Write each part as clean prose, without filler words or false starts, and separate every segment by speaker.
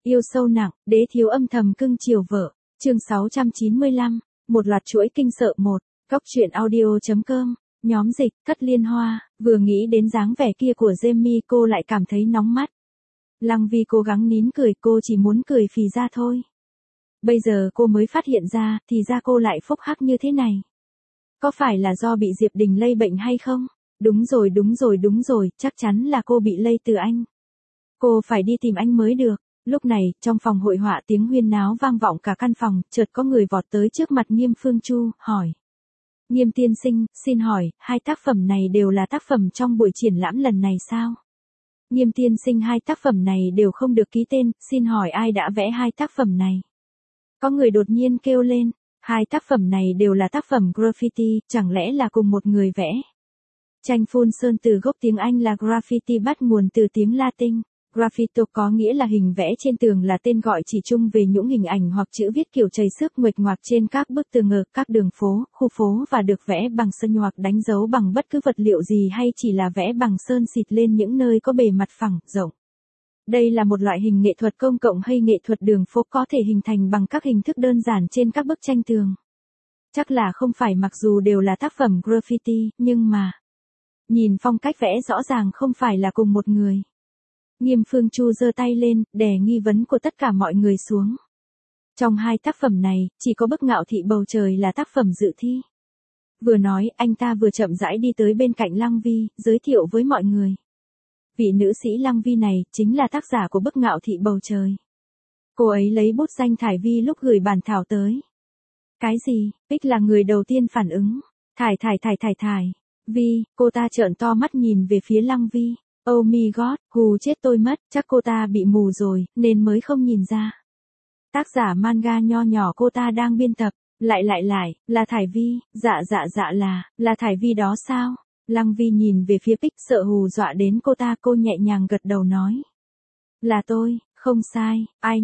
Speaker 1: Yêu sâu nặng, đế thiếu âm thầm cưng chiều vợ. Chương 695, một loạt chuỗi kinh sợ 1, góc truyện audio.com, nhóm dịch, Cất Liên Hoa, vừa nghĩ đến dáng vẻ kia của Jamie cô lại cảm thấy nóng mắt. Lăng Vi cố gắng nín cười, cô chỉ muốn cười phì ra thôi. Bây giờ cô mới phát hiện ra, thì ra cô lại phốc hắc như thế này. Có phải là do bị Diệp Đình lây bệnh hay không? Đúng rồi, chắc chắn là cô bị lây từ anh. Cô phải đi tìm anh mới được. Lúc này, trong phòng hội họa tiếng huyên náo vang vọng cả căn phòng, chợt có người vọt tới trước mặt Nghiêm Phương Chu, hỏi. Nghiêm tiên sinh, xin hỏi, hai tác phẩm này đều là tác phẩm trong buổi triển lãm lần này sao? Nghiêm tiên sinh, hai tác phẩm này đều không được ký tên, xin hỏi ai đã vẽ hai tác phẩm này? Có người đột nhiên kêu lên, hai tác phẩm này đều là tác phẩm graffiti, chẳng lẽ là cùng một người vẽ? Tranh phun sơn từ gốc tiếng Anh là graffiti bắt nguồn từ tiếng Latin. Graffito có nghĩa là hình vẽ trên tường, là tên gọi chỉ chung về những hình ảnh hoặc chữ viết kiểu chảy xước nguệch ngoạc trên các bức tường ngờ, các đường phố, khu phố và được vẽ bằng sơn hoặc đánh dấu bằng bất cứ vật liệu gì hay chỉ là vẽ bằng sơn xịt lên những nơi có bề mặt phẳng, rộng. Đây là một loại hình nghệ thuật công cộng hay nghệ thuật đường phố có thể hình thành bằng các hình thức đơn giản trên các bức tranh tường. Chắc là không phải, mặc dù đều là tác phẩm graffiti, nhưng mà nhìn phong cách vẽ rõ ràng không phải là cùng một người. Nghiêm Phương Chu giơ tay lên, đè nghi vấn của tất cả mọi người xuống. Trong hai tác phẩm này, chỉ có bức Ngạo Thị Bầu Trời là tác phẩm dự thi. Vừa nói, anh ta vừa chậm rãi đi tới bên cạnh Lăng Vi, giới thiệu với mọi người. Vị nữ sĩ Lăng Vi này, chính là tác giả của bức Ngạo Thị Bầu Trời. Cô ấy lấy bút danh Thải Vi lúc gửi bản thảo tới. Cái gì? Bích là người đầu tiên phản ứng. Thải. Vi, cô ta trợn to mắt nhìn về phía Lăng Vi. Oh my god, hù chết tôi mất, chắc cô ta bị mù rồi, nên mới không nhìn ra. Tác giả manga nho nhỏ cô ta đang biên tập, lại, là Thải Vi, dạ là Thải Vi đó sao? Lăng Vi nhìn về phía Bích sợ hù dọa đến cô ta, cô nhẹ nhàng gật đầu nói. Là tôi, không sai, ai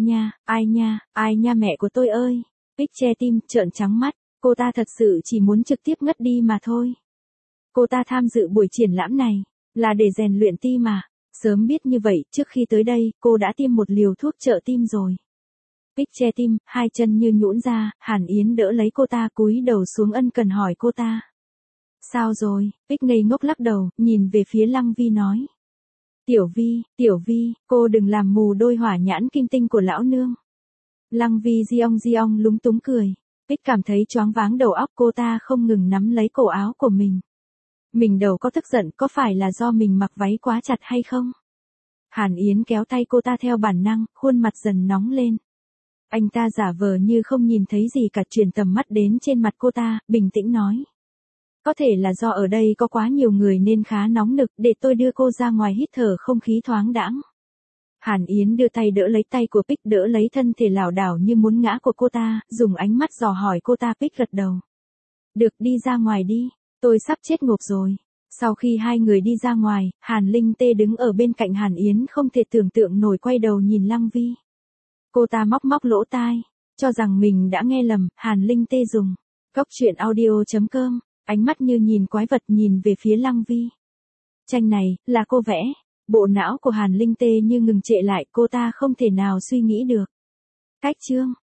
Speaker 1: nha mẹ của tôi ơi. Bích che tim, trợn trắng mắt, cô ta thật sự chỉ muốn trực tiếp ngất đi mà thôi. Cô ta tham dự buổi triển lãm này là để rèn luyện tim mà. Sớm biết như vậy, trước khi tới đây, cô đã tiêm một liều thuốc trợ tim rồi. Bích che tim, hai chân như nhũn ra, Hàn Yến đỡ lấy cô ta, cúi đầu xuống ân cần hỏi cô ta. Sao rồi? Bích ngây ngốc lắc đầu, nhìn về phía Lăng Vi nói. Tiểu Vi, cô đừng làm mù đôi hỏa nhãn kim tinh của lão nương. Lăng Vi giong lúng túng cười. Bích cảm thấy choáng váng đầu óc, cô ta không ngừng nắm lấy cổ áo của mình. Mình đầu có tức giận, có phải là do mình mặc váy quá chặt hay không? Hàn Yến kéo tay cô ta theo bản năng, khuôn mặt dần nóng lên. Anh ta giả vờ như không nhìn thấy gì cả, chuyển tầm mắt đến trên mặt cô ta, bình tĩnh nói. Có thể là do ở đây có quá nhiều người nên khá nóng nực, để tôi đưa cô ra ngoài hít thở không khí thoáng đãng. Hàn Yến đưa tay đỡ lấy tay của Bích, đỡ lấy thân thể lảo đảo như muốn ngã của cô ta, dùng ánh mắt dò hỏi cô ta. Bích gật đầu. Được, đi ra ngoài đi. Tôi sắp chết ngộp rồi. Sau khi hai người đi ra ngoài, Hàn Linh Tê đứng ở bên cạnh Hàn Yến không thể tưởng tượng nổi, quay đầu nhìn Lăng Vi. Cô ta móc lỗ tai, cho rằng mình đã nghe lầm. Hàn Linh Tê dùng góc truyện audio.com, ánh mắt như nhìn quái vật nhìn về phía Lăng Vi. Tranh này, là cô vẽ. Bộ não của Hàn Linh Tê như ngừng trệ lại, cô ta không thể nào suy nghĩ được. Cách chương